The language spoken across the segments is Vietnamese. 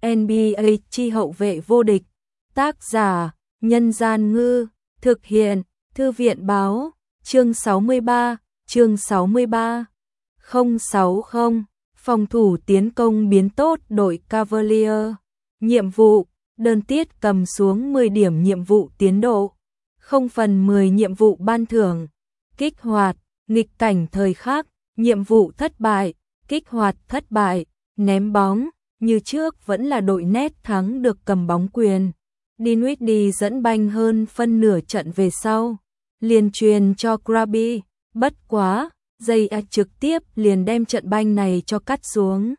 NBA chi hậu vệ vô địch. Tác giả: Nhân Gian Ngư. Thực hiện: Thư viện Báo. Chương 63. 060. Phòng thủ tiến công biến tốt đội Cavalier. Nhiệm vụ: đơn tiết cầm xuống 10 điểm nhiệm vụ tiến độ. 0/10 nhiệm vụ ban thưởng. Kích hoạt: nghịch cảnh thời khắc. Nhiệm vụ thất bại. Kích hoạt thất bại. Ném bóng. Như trước vẫn là đội nét thắng được cầm bóng quyền. Dinwiddie dẫn banh hơn phân nửa trận về sau. Liền truyền cho Krabi. Bất quá, Zay trực tiếp liền đem trận banh này cho cắt xuống.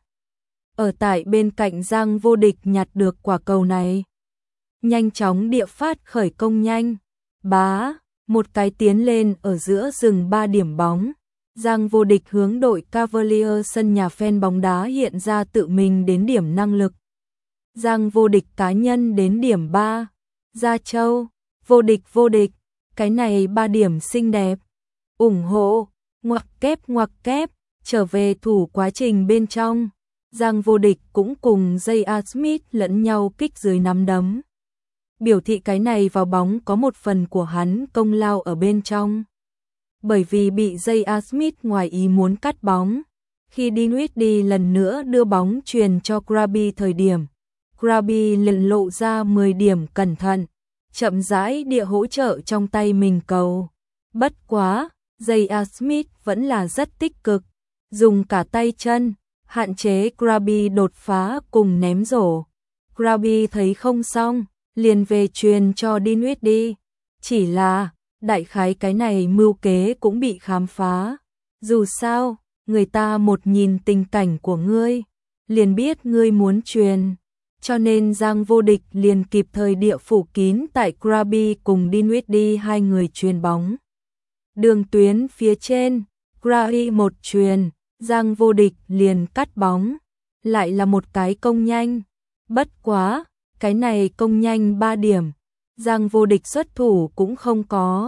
Ở tại bên cạnh Giang Vô Địch nhặt được quả cầu này. Nhanh chóng địa phát khởi công nhanh. Bá, một cái tiến lên ở giữa rừng 3 điểm bóng. Giang Vô Địch hướng đội Cavalier sân nhà fan bóng đá hiện ra tự mình đến điểm năng lực. Giang Vô Địch cá nhân đến điểm 3. Gia Châu, vô địch, cái này 3 điểm xinh đẹp. Ủng hộ, ngoặc kép, trở về thủ quá trình bên trong. Giang Vô Địch cũng cùng J.R. Smith lẫn nhau kích dưới nắm đấm. Biểu thị cái này vào bóng có một phần của hắn công lao ở bên trong. Bởi vì bị J.R. Smith ngoài ý muốn cắt bóng. Khi Dinwiddie lần nữa đưa bóng truyền cho Krabi thời điểm, Krabi liền lộ ra 10 điểm cẩn thận, chậm rãi địa hỗ trợ trong tay mình cầu. Bất quá, J.R. Smith vẫn là rất tích cực, dùng cả tay chân, hạn chế Krabi đột phá cùng ném rổ. Krabi thấy không xong, liền về truyền cho Dinwiddie. Chỉ là, đại khái cái này mưu kế cũng bị khám phá. Dù sao, người ta một nhìn tình cảnh của ngươi, liền biết ngươi muốn truyền. Cho nên Giang Vô Địch liền kịp thời địa phủ kín tại Krabi cùng Dinwiddie hai người truyền bóng. Đường tuyến phía trên, Krabi một truyền, Giang Vô Địch liền cắt bóng. Lại là một cái công nhanh. Bất quá, cái này công nhanh 3 điểm. Giang Vô Địch xuất thủ cũng không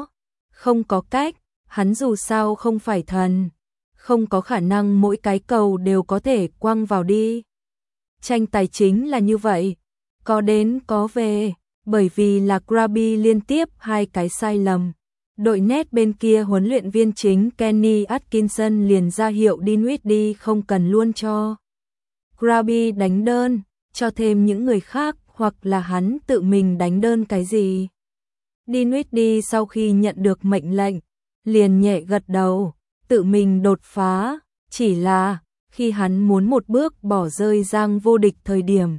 có cách, hắn dù sao không phải thần, không có khả năng mỗi cái cầu đều có thể quăng vào đi. Tranh tài chính là như vậy, có đến có về, bởi vì là Krabi liên tiếp 2 cái sai lầm. Đội nét bên kia huấn luyện viên chính Kenny Atkinson liền ra hiệu Dinwiddie không cần luôn cho Krabi đánh đơn, cho thêm những người khác hoặc là hắn tự mình đánh đơn cái gì. Dinwiddie sau khi nhận được mệnh lệnh, liền nhẹ gật đầu, tự mình đột phá, chỉ là khi hắn muốn một bước bỏ rơi Giang Vô Địch thời điểm.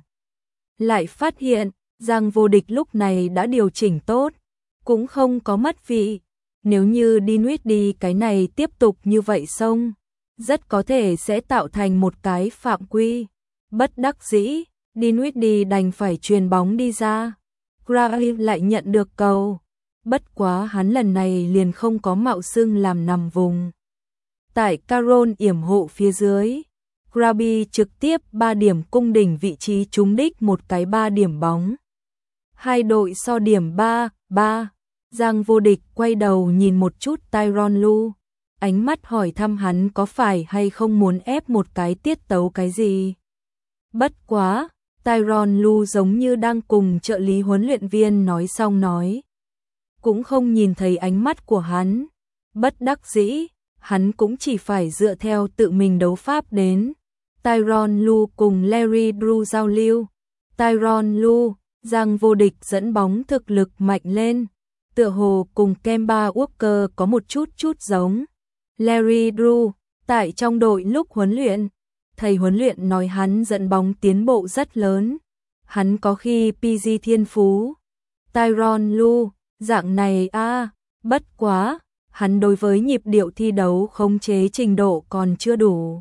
Lại phát hiện, Giang Vô Địch lúc này đã điều chỉnh tốt, cũng không có mất vị. Nếu như Dinwiddie cái này tiếp tục như vậy xong, rất có thể sẽ tạo thành một cái phạm quy. Bất đắc dĩ, Dinwiddie đành phải truyền bóng đi ra. Krabi lại nhận được cầu. Bất quá hắn lần này liền không có mạo xưng làm nằm vùng. Tại Caron yểm hộ phía dưới, Krabi trực tiếp 3 điểm cung đỉnh vị trí trúng đích một cái 3 điểm bóng. Hai đội so điểm 3-3. Giang Vô Địch quay đầu nhìn một chút Tyronn Lue, ánh mắt hỏi thăm hắn có phải hay không muốn ép một cái tiết tấu cái gì. Bất quá, Tyronn Lue giống như đang cùng trợ lý huấn luyện viên nói xong nói. Cũng không nhìn thấy ánh mắt của hắn. Bất đắc dĩ, hắn cũng chỉ phải dựa theo tự mình đấu pháp đến. Tyronn Lue cùng Larry Drew giao lưu. Tyronn Lue, Giang Vô Địch dẫn bóng thực lực mạnh lên. Tựa hồ cùng Kemba Walker có một chút giống. Larry Drew, tại trong đội lúc huấn luyện, thầy huấn luyện nói hắn dẫn bóng tiến bộ rất lớn. Hắn có khi PG thiên phú. Tyronn Lue, dạng này bất quá, hắn đối với nhịp điệu thi đấu khống chế trình độ còn chưa đủ.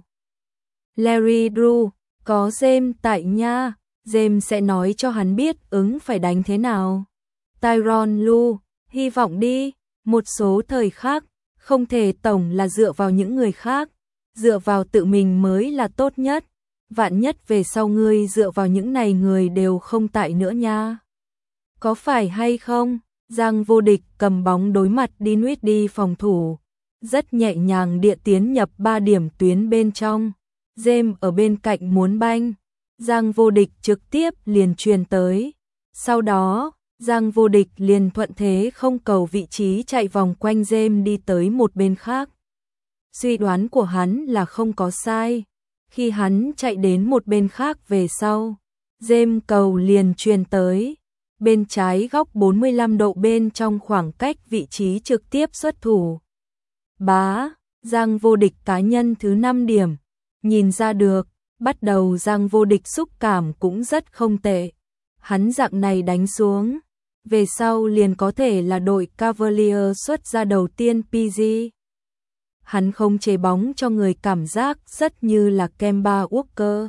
Larry Drew, có James tại nha, James sẽ nói cho hắn biết ứng phải đánh thế nào. Tyronn Lue, hy vọng đi, một số thời khắc, không thể tổng là dựa vào những người khác, dựa vào tự mình mới là tốt nhất. Vạn nhất về sau ngươi dựa vào những này người đều không tại nữa nha. Có phải hay không? Giang Vô Địch cầm bóng đối mặt Dinwiddie phòng thủ, rất nhẹ nhàng địa tiến nhập 3 điểm tuyến bên trong. James ở bên cạnh muốn banh, Giang Vô Địch trực tiếp liền truyền tới. Sau đó, Giang Vô Địch liền thuận thế không cầu vị trí chạy vòng quanh James đi tới một bên khác. Suy đoán của hắn là không có sai. Khi hắn chạy đến một bên khác về sau, James cầu liền truyền tới. Bên trái góc 45 độ bên trong khoảng cách vị trí trực tiếp xuất thủ. Bá, Giang Vô Địch cá nhân thứ 5 điểm. Nhìn ra được, bắt đầu Giang Vô Địch xúc cảm cũng rất không tệ. Hắn dạng này đánh xuống, về sau liền có thể là đội Cavalier xuất ra đầu tiên PG. Hắn không chế bóng cho người cảm giác rất như là Kemba Walker.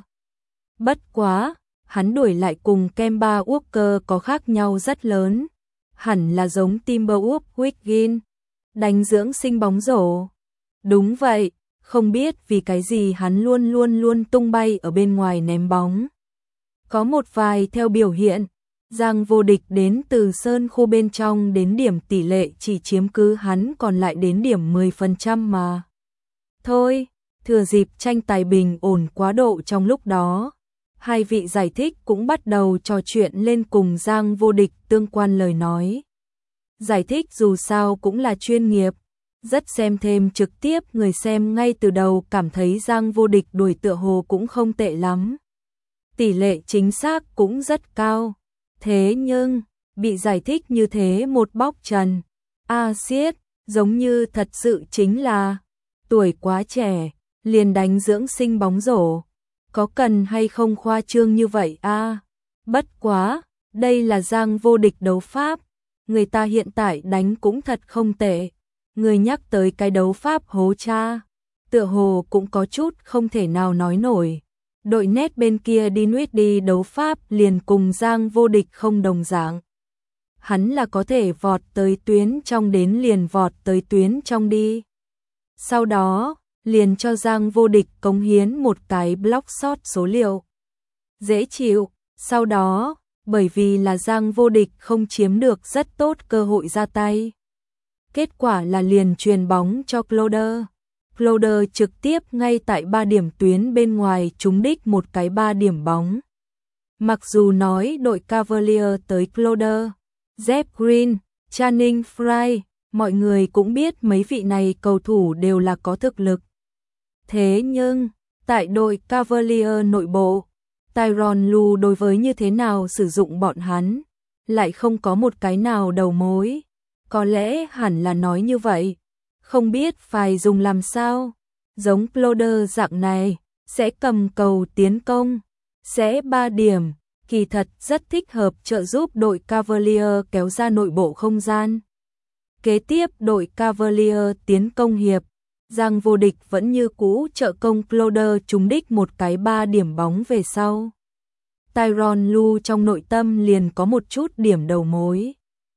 Bất quá, hắn đuổi lại cùng Kemba Walker có khác nhau rất lớn. Hẳn là giống Timberwolves Wiggins, đánh dưỡng sinh bóng rổ. Đúng vậy, không biết vì cái gì hắn luôn tung bay ở bên ngoài ném bóng. Có một vài theo biểu hiện, Giang Vô Địch đến từ sơn khu bên trong đến điểm tỷ lệ chỉ chiếm cứ hắn còn lại đến điểm 10% mà. Thôi, thừa dịp tranh tài bình ổn quá độ trong lúc đó, hai vị giải thích cũng bắt đầu trò chuyện lên cùng Giang Vô Địch tương quan lời nói. Giải thích dù sao cũng là chuyên nghiệp, rất xem thêm trực tiếp, người xem ngay từ đầu cảm thấy Giang Vô Địch đuổi tựa hồ cũng không tệ lắm. Tỷ lệ chính xác cũng rất cao. Thế nhưng, bị giải thích như thế một bóc trần. Xiết, giống như thật sự chính là tuổi quá trẻ, liền đánh dưỡng sinh bóng rổ. Có cần hay không khoa trương như vậy Bất quá, đây là Giang Vô Địch đấu pháp. Người ta hiện tại đánh cũng thật không tệ. Người nhắc tới cái đấu pháp hố cha, tựa hồ cũng có chút không thể nào nói nổi. Đội nét bên kia đi đấu pháp liền cùng Giang Vô Địch không đồng dạng. Hắn là có thể vọt tới tuyến trong đến liền vọt tới tuyến trong đi. Sau đó, liền cho Giang Vô Địch cống hiến một cái block shot số liệu. Dễ chịu, sau đó, bởi vì là Giang Vô Địch không chiếm được rất tốt cơ hội ra tay. Kết quả là liền truyền bóng cho Crowder. Crowder trực tiếp ngay tại 3 điểm tuyến bên ngoài trúng đích một cái 3 điểm bóng. Mặc dù nói đội Cavalier tới Crowder, Jeff Green, Channing Frye, mọi người cũng biết mấy vị này cầu thủ đều là có thực lực. Thế nhưng, tại đội Cavalier nội bộ, Tyronn Lue đối với như thế nào sử dụng bọn hắn, lại không có một cái nào đầu mối. Có lẽ hẳn là nói như vậy, không biết phải dùng làm sao. Giống Crowder dạng này, sẽ cầm cầu tiến công, sẽ 3 điểm, kỳ thật rất thích hợp trợ giúp đội Cavalier kéo ra nội bộ không gian. Kế tiếp đội Cavalier tiến công hiệp, Giang Vô Địch vẫn như cũ trợ công Crowder trúng đích một cái 3 điểm bóng về sau. Tyronn Lue trong nội tâm liền có một chút điểm đầu mối.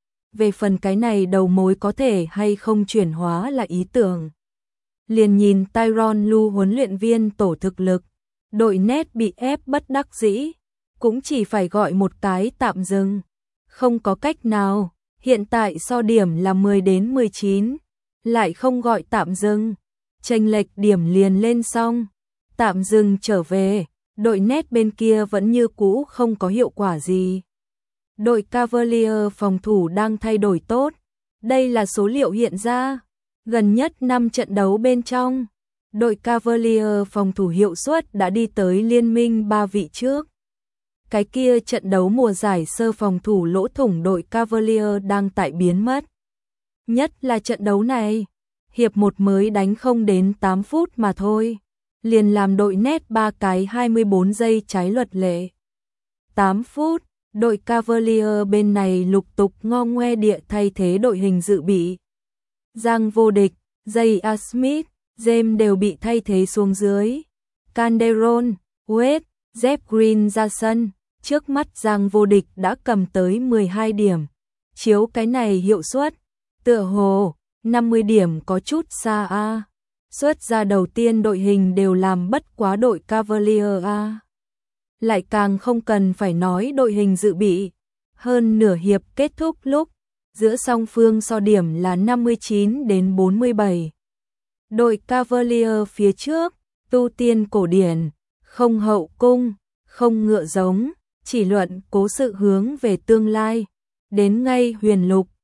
Về phần cái này đầu mối có thể hay không chuyển hóa là ý tưởng. Liền nhìn Tyronn Lue huấn luyện viên tổ thực lực, đội nét bị ép bất đắc dĩ, cũng chỉ phải gọi một cái tạm dừng. Không có cách nào, hiện tại so điểm là 10 đến 19, lại không gọi tạm dừng. Chênh lệch điểm liền lên xong, tạm dừng trở về, đội nét bên kia vẫn như cũ không có hiệu quả gì. Đội Cavalier phòng thủ đang thay đổi tốt, đây là số liệu hiện ra. Gần nhất 5 trận đấu bên trong, đội Cavalier phòng thủ hiệu suất đã đi tới liên minh 3 vị trước. Cái kia trận đấu mùa giải sơ phòng thủ lỗ thủng đội Cavalier đang tại biến mất. Nhất là trận đấu này, hiệp 1 mới đánh không đến 8 phút mà thôi, liền làm đội nét 3 cái 24 giây trái luật lệ. 8 phút, đội Cavalier bên này lục tục ngo ngoe địa thay thế đội hình dự bị. Giang Vô Địch, J.R. Smith, James đều bị thay thế xuống dưới. Calderon, Wade, Jeff Green ra sân, trước mắt Giang Vô Địch đã cầm tới 12 điểm. Chiếu cái này hiệu suất, tựa hồ 50 điểm có chút xa Xuất ra đầu tiên đội hình đều làm bất quá đội Cavalier Lại càng không cần phải nói đội hình dự bị. Hơn nửa hiệp kết thúc lúc, giữa song phương so điểm là 59 đến 47. Đội Cavalier phía trước, tu tiên cổ điển, không hậu cung, không ngựa giống, chỉ luận cố sự hướng về tương lai. Đến ngay Huyền Lục,